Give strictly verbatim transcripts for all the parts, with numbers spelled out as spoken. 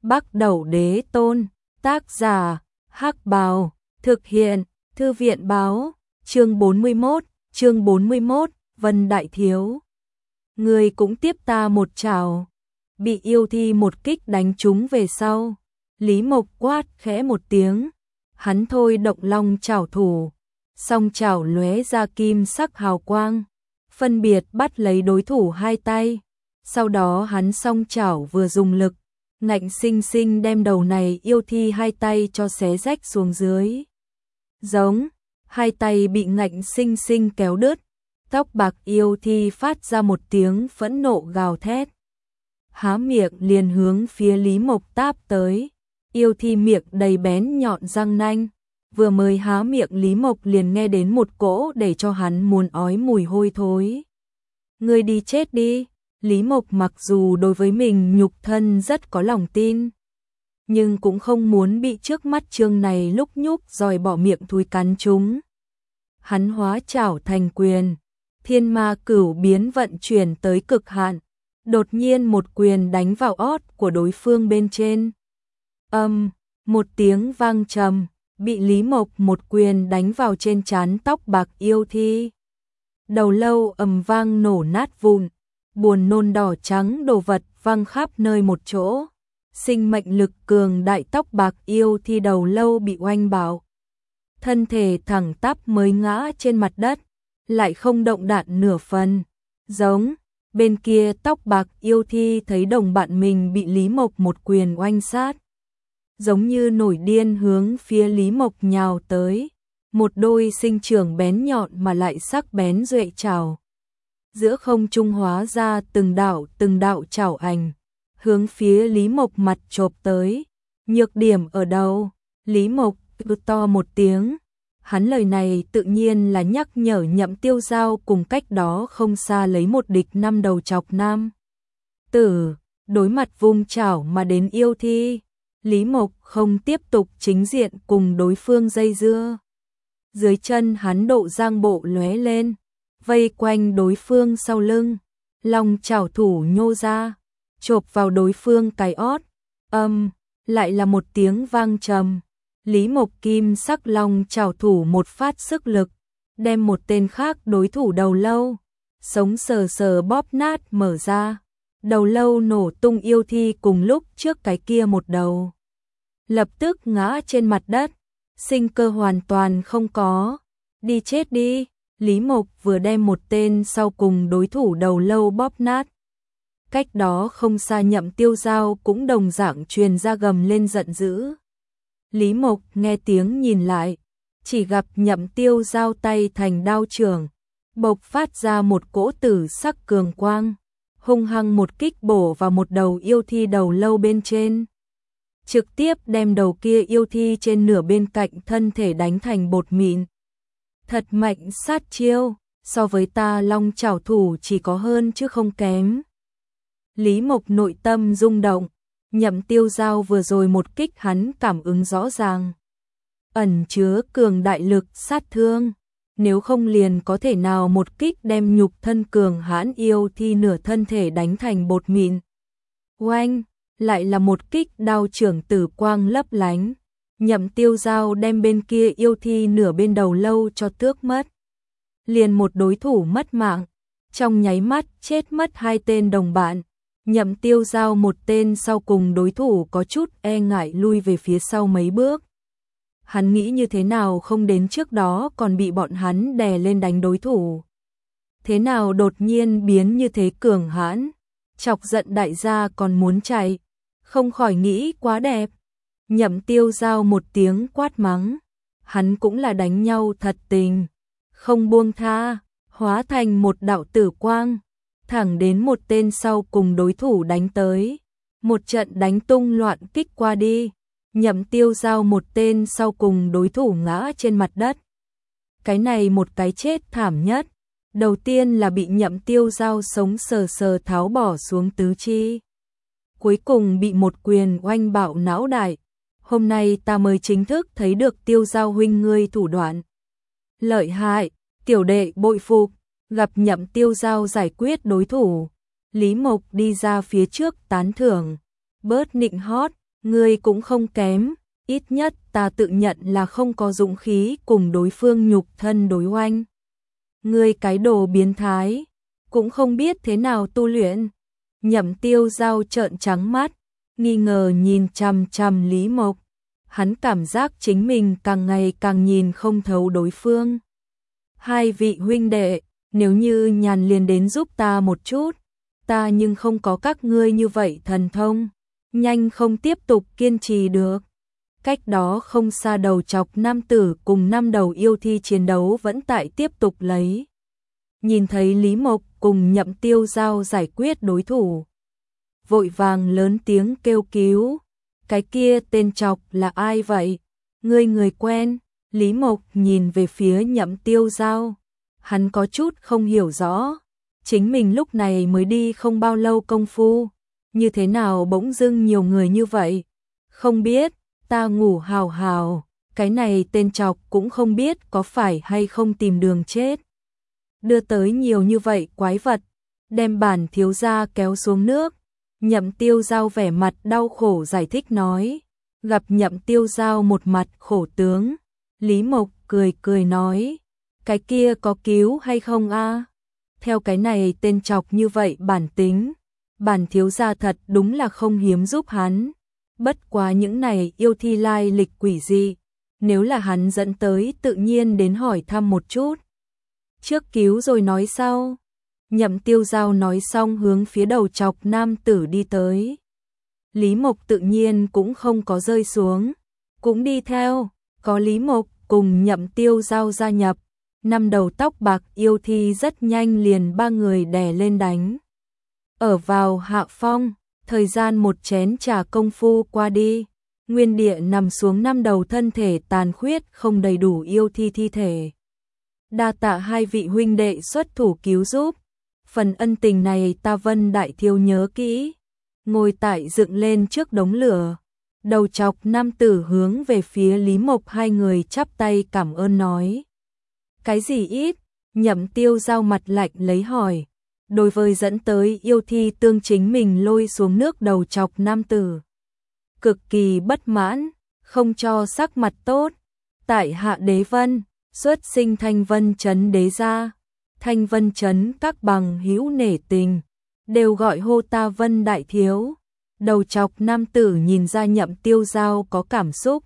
Bắc Đẩu Đế Tôn, tác giả, Hắc Bào, thực hiện, Thư viện báo, chương bốn mươi mốt, chương bốn mươi mốt, Vân Đại Thiếu. Người cũng tiếp ta một trảo, bị yêu thi một kích đánh trúng về sau. Lý Mộc quát khẽ một tiếng, hắn thôi động long trảo thủ, song trảo lóe ra kim sắc hào quang, phân biệt bắt lấy đối thủ hai tay. Sau đó hắn song trảo vừa dùng lực, ngạnh sinh sinh đem đầu này yêu thi hai tay cho xé rách xuống dưới. Giống, hai tay bị ngạnh sinh sinh kéo đứt, tóc bạc yêu thi phát ra một tiếng phẫn nộ gào thét. Há miệng liền hướng phía Lý Mộc táp tới, yêu thi miệng đầy bén nhọn răng nanh, vừa mới há miệng Lý Mộc liền nghe đến một cỗ để cho hắn muốn ói mùi hôi thối. Ngươi đi chết đi. Lý Mộc mặc dù đối với mình nhục thân rất có lòng tin, nhưng cũng không muốn bị trước mắt trương này lúc nhúc rồi bỏ miệng thúi cắn chúng. Hắn hóa trảo thành quyền, thiên ma cửu biến vận chuyển tới cực hạn, đột nhiên một quyền đánh vào ót của đối phương bên trên. Âm, một tiếng vang trầm, bị Lý Mộc một quyền đánh vào trên trán tóc bạc yêu thi. Đầu lâu ầm vang nổ nát vụn, buồn nôn đỏ trắng đồ vật văng khắp nơi một chỗ. Sinh mệnh lực cường đại tóc bạc yêu thi đầu lâu bị oanh bạo, thân thể thẳng tắp mới ngã trên mặt đất, lại không động đạn nửa phần. Giống, bên kia tóc bạc yêu thi thấy đồng bạn mình bị Lý Mộc một quyền oanh sát, giống như nổi điên hướng phía Lý Mộc nhào tới, một đôi sinh trưởng bén nhọn mà lại sắc bén duệ trảo. Giữa không trung hóa ra từng đạo từng đạo chảo ảnh, hướng phía Lý Mộc mặt chộp tới. Nhược điểm ở đâu? Lý Mộc cứ to một tiếng. Hắn lời này tự nhiên là nhắc nhở Nhậm Tiêu Giao cùng cách đó không xa lấy một địch năm đầu chọc nam tử, đối mặt vung chảo mà đến yêu thi. Lý Mộc không tiếp tục chính diện cùng đối phương dây dưa. Dưới chân hắn độ giang bộ lóe lên, vây quanh đối phương sau lưng, long chảo thủ nhô ra, chộp vào đối phương cái ót. Âm, lại là một tiếng vang trầm. Lý Mộc kim sắc long chảo thủ một phát sức lực, đem một tên khác đối thủ đầu lâu, sống sờ sờ bóp nát mở ra. Đầu lâu nổ tung, yêu thi cùng lúc trước cái kia một đầu, lập tức ngã trên mặt đất, sinh cơ hoàn toàn không có. Đi chết đi. Lý Mộc vừa đem một tên sau cùng đối thủ đầu lâu bóp nát. Cách đó không xa Nhậm Tiêu Giao cũng đồng dạng truyền ra gầm lên giận dữ. Lý Mộc nghe tiếng nhìn lại, chỉ gặp Nhậm Tiêu Giao tay thành đao trường, bộc phát ra một cỗ tử sắc cường quang, hung hăng một kích bổ vào một đầu yêu thi đầu lâu bên trên, trực tiếp đem đầu kia yêu thi trên nửa bên cạnh thân thể đánh thành bột mịn. Thật mạnh sát chiêu, so với ta long chảo thủ chỉ có hơn chứ không kém. Lý Mộc nội tâm rung động, Nhậm Tiêu Giao vừa rồi một kích hắn cảm ứng rõ ràng, ẩn chứa cường đại lực sát thương, nếu không liền có thể nào một kích đem nhục thân cường hãn yêu thi nửa thân thể đánh thành bột mịn. Oanh, lại là một kích đao trưởng tử quang lấp lánh. Nhậm Tiêu Giao đem bên kia yêu thi nửa bên đầu lâu cho tước mất. Liền một đối thủ mất mạng, trong nháy mắt chết mất hai tên đồng bạn. Nhậm Tiêu Giao một tên sau cùng đối thủ có chút e ngại lui về phía sau mấy bước. Hắn nghĩ như thế nào không đến trước đó còn bị bọn hắn đè lên đánh đối thủ. Thế nào đột nhiên biến như thế cường hãn, chọc giận đại gia còn muốn chạy, không khỏi nghĩ quá đẹp. Nhậm Tiêu Giao một tiếng quát mắng, hắn cũng là đánh nhau thật tình, không buông tha, hóa thành một đạo tử quang, thẳng đến một tên sau cùng đối thủ đánh tới, một trận đánh tung loạn kích qua đi. Nhậm Tiêu Giao một tên sau cùng đối thủ ngã trên mặt đất. Cái này một cái chết thảm nhất, đầu tiên là bị Nhậm Tiêu Giao sống sờ sờ tháo bỏ xuống tứ chi, cuối cùng bị một quyền oanh bạo não đại. Hôm nay ta mới chính thức thấy được Tiêu Giao huynh ngươi thủ đoạn lợi hại, tiểu đệ bội phục. Gặp Nhậm Tiêu Giao giải quyết đối thủ, Lý Mộc đi ra phía trước tán thưởng, bớt nịnh hót, Ngươi cũng không kém, ít nhất ta tự nhận là không có dũng khí cùng đối phương nhục thân đối oanh. Ngươi cái đồ biến thái, cũng không biết thế nào tu luyện. Nhậm Tiêu Giao trợn trắng mắt, nghi ngờ nhìn chằm chằm Lý Mộc. Hắn cảm giác chính mình càng ngày càng nhìn không thấu đối phương. Hai vị huynh đệ, nếu như nhàn liền đến giúp ta một chút, ta nhưng không có các ngươi như vậy thần thông, nhanh không tiếp tục kiên trì được. Cách đó không xa đầu chọc nam tử cùng năm đầu yêu thi chiến đấu vẫn tại tiếp tục lấy. Nhìn thấy Lý Mộc cùng Nhậm Tiêu Giao giải quyết đối thủ, vội vàng lớn tiếng kêu cứu. Cái kia tên chọc là ai vậy? Ngươi người quen? Lý Mộc nhìn về phía Nhậm Tiêu Giao. Hắn có chút không hiểu rõ. Chính mình lúc này mới đi không bao lâu công phu. Như thế nào bỗng dưng nhiều người như vậy? Không biết, ta ngủ hào hào. Cái này tên chọc cũng không biết có phải hay không tìm đường chết. Đưa tới nhiều như vậy quái vật. Đem bản thiếu gia kéo xuống nước. Nhậm Tiêu Giao vẻ mặt đau khổ giải thích nói. Gặp Nhậm Tiêu Giao một mặt khổ tướng, Lý Mộc cười cười nói, cái kia có cứu hay không a? Theo cái này tên chọc như vậy bản tính, bản thiếu gia thật đúng là không hiếm giúp hắn. Bất quá những này yêu thi lai lịch quỷ dị, nếu là hắn dẫn tới tự nhiên đến hỏi thăm một chút. Trước cứu rồi nói sau. Nhậm Tiêu Giao nói xong hướng phía đầu chọc nam tử đi tới. Lý Mộc tự nhiên cũng không có rơi xuống, cũng đi theo, có Lý Mộc cùng Nhậm Tiêu Giao gia nhập. Năm đầu tóc bạc yêu thi rất nhanh liền ba người đè lên đánh. Ở vào hạ phong, thời gian một chén trà công phu qua đi, nguyên địa nằm xuống năm đầu thân thể tàn khuyết không đầy đủ yêu thi thi thể. Đa tạ hai vị huynh đệ xuất thủ cứu giúp. Phần ân tình này ta Vân Đại Thiếu nhớ kỹ. Ngồi tại dựng lên trước đống lửa, đầu chọc nam tử hướng về phía Lý Mộc hai người chắp tay cảm ơn nói. Cái gì ít? Nhậm Tiêu Giao mặt lạnh lấy hỏi. Đối với dẫn tới yêu thi tương chính mình lôi xuống nước đầu chọc nam tử, cực kỳ bất mãn, không cho sắc mặt tốt. Tại hạ Đế Vân, xuất sinh Thanh Vân Trấn đế gia. Thanh Vân Trấn các bằng hữu nể tình, đều gọi hô ta Vân Đại Thiếu. Đầu chọc nam tử nhìn ra Nhậm Tiêu Giao có cảm xúc,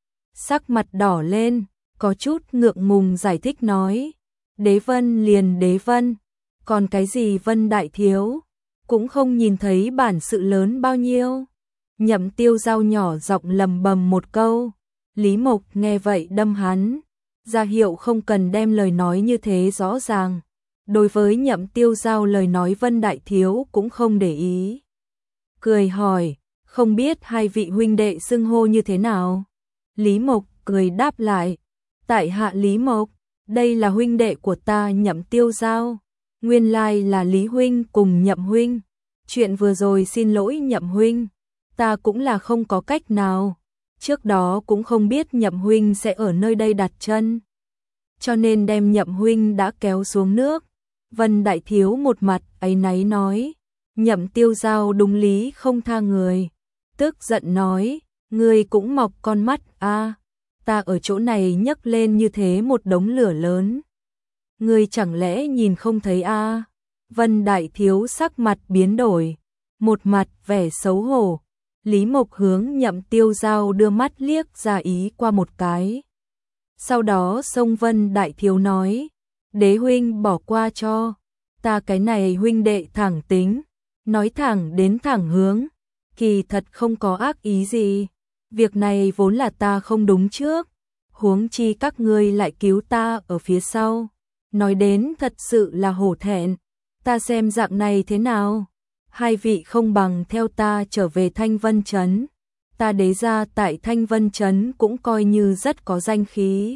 sắc mặt đỏ lên, có chút ngượng ngùng giải thích nói. Đế Vân liền Đế Vân, còn cái gì Vân Đại Thiếu, cũng không nhìn thấy bản sự lớn bao nhiêu. Nhậm Tiêu Giao nhỏ giọng lầm bầm một câu. Lý Mộc nghe vậy đâm hắn, ra hiệu không cần đem lời nói như thế rõ ràng. Đối với Nhậm Tiêu Giao lời nói Vân Đại Thiếu cũng không để ý. Cười hỏi, không biết hai vị huynh đệ xưng hô như thế nào? Lý Mộc cười đáp lại, tại hạ Lý Mộc, đây là huynh đệ của ta Nhậm Tiêu Giao. Nguyên lai là Lý huynh cùng Nhậm huynh. Chuyện vừa rồi xin lỗi Nhậm huynh, ta cũng là không có cách nào. Trước đó cũng không biết Nhậm huynh sẽ ở nơi đây đặt chân, cho nên đem Nhậm huynh đã kéo xuống nước. Vân Đại Thiếu một mặt áy náy nói. Nhậm Tiêu Giao đúng lý không tha người, tức giận nói, ngươi cũng mọc con mắt a, à, ta ở chỗ này nhấc lên như thế một đống lửa lớn, ngươi chẳng lẽ nhìn không thấy a? À? Vân Đại Thiếu sắc mặt biến đổi, một mặt vẻ xấu hổ. Lý Mộc hướng Nhậm Tiêu Giao đưa mắt liếc ra ý qua một cái. Sau đó xông Vân Đại Thiếu nói, Đế huynh bỏ qua cho, ta cái này huynh đệ thẳng tính, nói thẳng đến thẳng hướng, kỳ thật không có ác ý gì. Việc này vốn là ta không đúng trước, huống chi các ngươi lại cứu ta ở phía sau. Nói đến thật sự là hổ thẹn, ta xem dạng này thế nào? Hai vị không bằng theo ta trở về Thanh Vân Trấn. Ta Đế gia tại Thanh Vân Trấn cũng coi như rất có danh khí.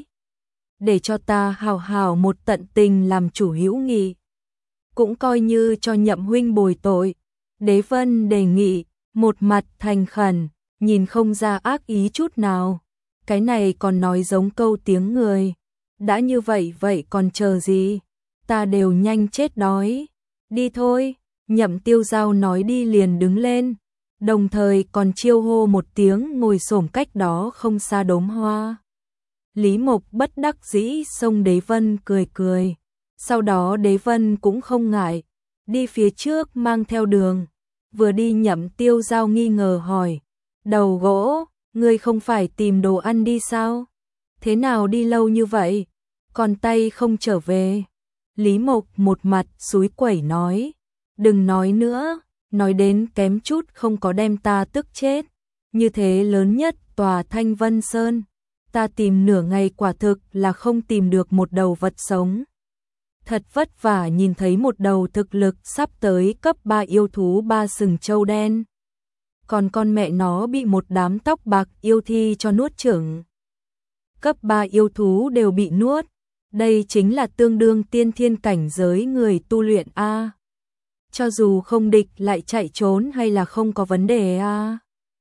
Để cho ta hào hào một tận tình làm chủ hữu nghị, cũng coi như cho Nhậm huynh bồi tội. Đế Vân đề nghị, một mặt thành khẩn, nhìn không ra ác ý chút nào. Cái này còn nói giống câu tiếng người. Đã như vậy vậy còn chờ gì? Ta đều nhanh chết đói. Đi thôi. Nhậm Tiêu Giao nói đi liền đứng lên, đồng thời còn chiêu hô một tiếng ngồi xổm cách đó không xa đốm hoa. Lý Mộc bất đắc dĩ xông Đế Vân cười cười, sau đó Đế Vân cũng không ngại, đi phía trước mang theo đường, vừa đi Nhậm Tiêu Giao nghi ngờ hỏi, đầu gỗ, ngươi không phải tìm đồ ăn đi sao? Thế nào đi lâu như vậy, còn tay không trở về? Lý Mộc một mặt xúi quẩy nói, đừng nói nữa, nói đến kém chút không có đem ta tức chết, như thế lớn nhất tòa Thanh Vân Sơn, ta tìm nửa ngày quả thực là không tìm được một đầu vật sống. Thật vất vả nhìn thấy một đầu thực lực sắp tới cấp ba yêu thú ba sừng trâu đen. Còn con mẹ nó bị một đám tóc bạc yêu thi cho nuốt chửng. Cấp ba yêu thú đều bị nuốt, đây chính là tương đương tiên thiên cảnh giới người tu luyện a. Cho dù không địch lại chạy trốn hay là không có vấn đề a.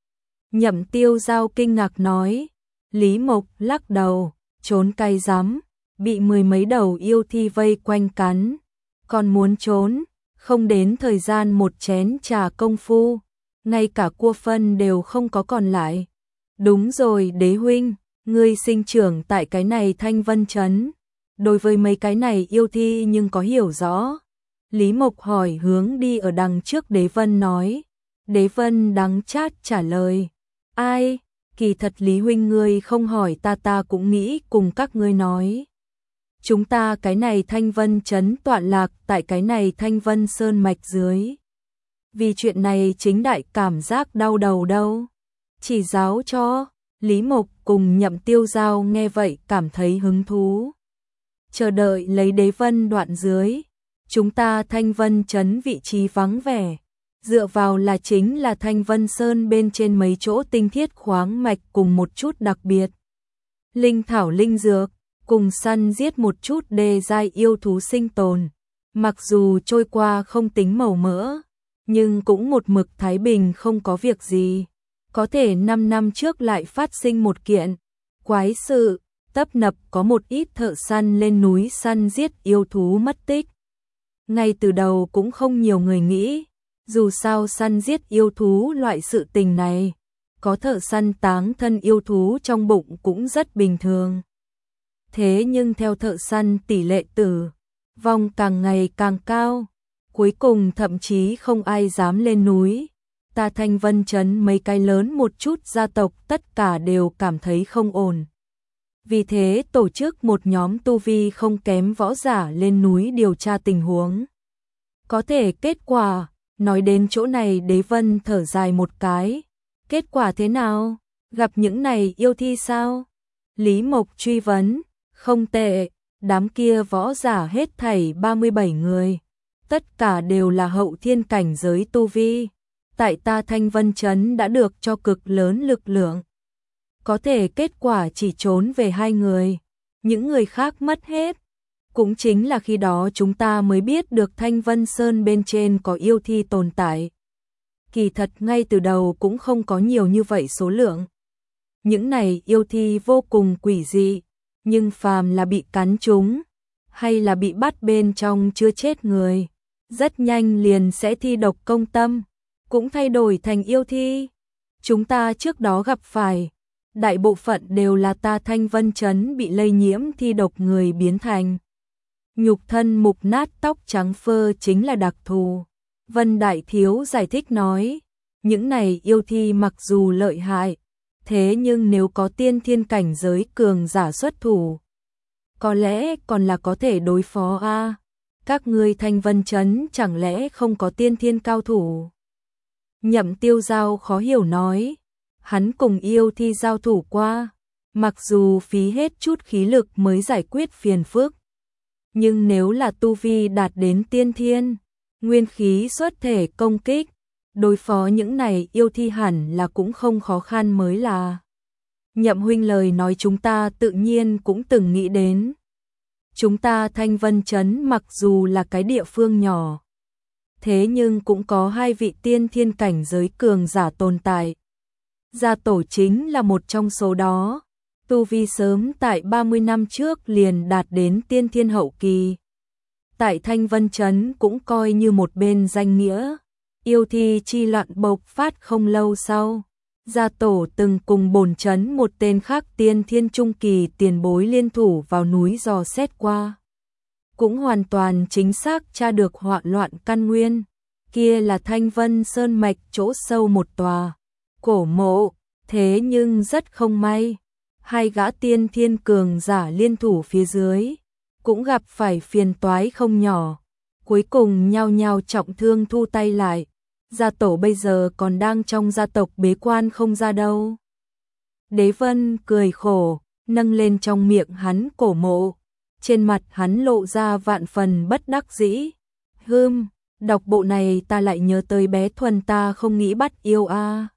Nhậm Tiêu Giao kinh ngạc nói, Lý Mộc lắc đầu, trốn cay rắm, bị mười mấy đầu yêu thi vây quanh cắn, còn muốn trốn, không đến thời gian một chén trà công phu, ngay cả cua phân đều không có còn lại. Đúng rồi Đế huynh, ngươi sinh trưởng tại cái này Thanh Vân Trấn, đối với mấy cái này yêu thi nhưng có hiểu rõ. Lý Mộc hỏi hướng đi ở đằng trước Đế Vân nói. Đế Vân đắng chát trả lời, ai, kỳ thật Lý huynh ngươi không hỏi ta ta cũng nghĩ cùng các ngươi nói. Chúng ta cái này Thanh Vân Trấn tọa lạc tại cái này Thanh Vân Sơn mạch dưới. Vì chuyện này chính đại cảm giác đau đầu đâu. Chỉ giáo cho, Lý Mộc cùng Nhậm Tiêu Giao nghe vậy cảm thấy hứng thú. Chờ đợi lấy Đế Vân đoạn dưới. Chúng ta Thanh Vân Trấn vị trí vắng vẻ. Dựa vào là chính là Thanh Vân Sơn bên trên mấy chỗ tinh thiết khoáng mạch cùng một chút đặc biệt. Linh thảo linh dược, cùng săn giết một chút đề giai yêu thú sinh tồn. Mặc dù trôi qua không tính màu mỡ, nhưng cũng một mực thái bình không có việc gì. Có thể năm năm trước lại phát sinh một kiện quái sự, tấp nập có một ít thợ săn lên núi săn giết yêu thú mất tích. Ngay từ đầu cũng không nhiều người nghĩ, dù sao săn giết yêu thú loại sự tình này, có thợ săn táng thân yêu thú trong bụng cũng rất bình thường. Thế nhưng theo thợ săn tỷ lệ tử vong càng ngày càng cao, cuối cùng thậm chí không ai dám lên núi. Ta Thanh Vân Trấn mấy cái lớn một chút gia tộc tất cả đều cảm thấy không ổn. Vì thế tổ chức một nhóm tu vi không kém võ giả lên núi điều tra tình huống. Có thể kết quả, nói đến chỗ này Đế Vân thở dài một cái. Kết quả thế nào? Gặp những này yêu thi sao? Lý Mộc truy vấn, không tệ, đám kia võ giả hết thảy ba mươi bảy người. Tất cả đều là hậu thiên cảnh giới tu vi. Tại ta Thanh Vân Trấn đã được cho cực lớn lực lượng. Có thể kết quả chỉ trốn về hai người, những người khác mất hết. Cũng chính là khi đó chúng ta mới biết được Thanh Vân Sơn bên trên có yêu thi tồn tại. Kỳ thật ngay từ đầu cũng không có nhiều như vậy số lượng. Những này yêu thi vô cùng quỷ dị, nhưng phàm là bị cắn trúng, hay là bị bắt bên trong chưa chết người, rất nhanh liền sẽ thi độc công tâm, cũng thay đổi thành yêu thi. Chúng ta trước đó gặp phải, đại bộ phận đều là ta Thanh Vân Trấn bị lây nhiễm thi độc người biến thành. Nhục thân mục nát tóc trắng phơ chính là đặc thù. Vân Đại Thiếu giải thích nói, những này yêu thi mặc dù lợi hại, thế nhưng nếu có tiên thiên cảnh giới cường giả xuất thủ, có lẽ còn là có thể đối phó a. Các ngươi Thanh Vân Trấn chẳng lẽ không có tiên thiên cao thủ? Nhậm Tiêu Giao khó hiểu nói, hắn cùng yêu thi giao thủ qua, mặc dù phí hết chút khí lực mới giải quyết phiền phức, nhưng nếu là tu vi đạt đến tiên thiên, nguyên khí xuất thể công kích, đối phó những này yêu thi hẳn là cũng không khó khăn mới là. Nhậm huynh lời nói chúng ta tự nhiên cũng từng nghĩ đến. Chúng ta Thanh Vân Trấn mặc dù là cái địa phương nhỏ, thế nhưng cũng có hai vị tiên thiên cảnh giới cường giả tồn tại. Gia tổ chính là một trong số đó, tu vi sớm tại ba mươi năm trước liền đạt đến tiên thiên hậu kỳ. Tại Thanh Vân Trấn cũng coi như một bên danh nghĩa, Yêu thi chi loạn bộc phát không lâu sau, gia tổ từng cùng bổn trấn một tên khác tiên thiên trung kỳ tiền bối liên thủ vào núi dò xét qua. Cũng hoàn toàn chính xác tra được họa loạn căn nguyên, kia là Thanh Vân Sơn mạch chỗ sâu một tòa cổ mộ, thế nhưng rất không may, hai gã tiên thiên cường giả liên thủ phía dưới, cũng gặp phải phiền toái không nhỏ, cuối cùng nhao nhao trọng thương thu tay lại. Gia tổ bây giờ còn đang trong gia tộc bế quan không ra đâu. Đế Vân cười khổ, nâng lên trong miệng hắn cổ mộ, trên mặt hắn lộ ra vạn phần bất đắc dĩ. Hừm, đọc bộ này ta lại nhớ tới bé Thuần ta không nghĩ bắt yêu a. À.